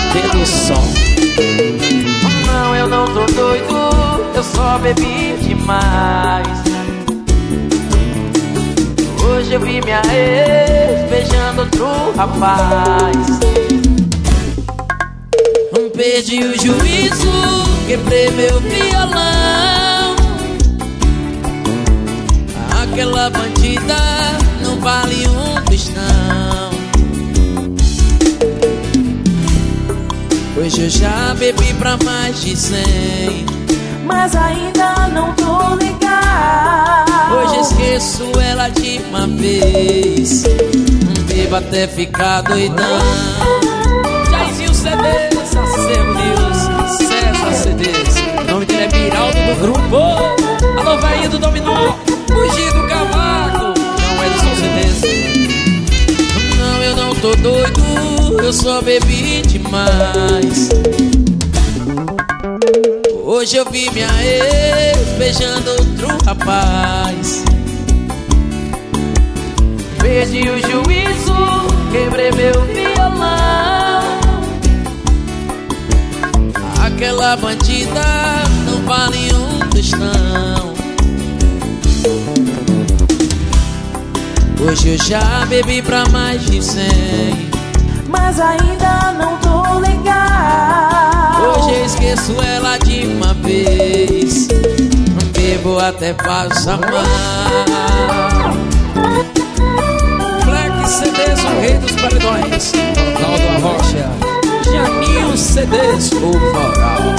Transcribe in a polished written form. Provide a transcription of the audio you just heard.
pelo som. Não, eu não tô doido, eu só bebi demais. Hoje eu vi minha ex beijando outro rapaz. Perdi o juízo, quebrei meu violão. Aquela bandida não vale um tostão. Hoje eu já bebi pra mais de 100, mas ainda não tô legal. hoje esqueço ela de uma vez. Bebo até ficar doidão. Jairzinho CDs, Acervo News, César CDs. O nome dele é Miraldo do grupo. Alô, velhinho do Dominó, Fugir do Cavaco. Não é do Som CDs. Não, eu não tô doido, eu só bebi demais. Hoje eu vi minha ex beijando outro rapaz. Perdi o juízo, quebrei meu violão. Aquela bandida não vale um tostão. Hoje eu já bebi pra mais de 100, mas ainda não tô legal. hoje eu esqueço ela de uma vez. Bebo até passar mal. Black CDs, o rei dos paredões. Ronaldo Arrocha, Janinho CDs, o Moral.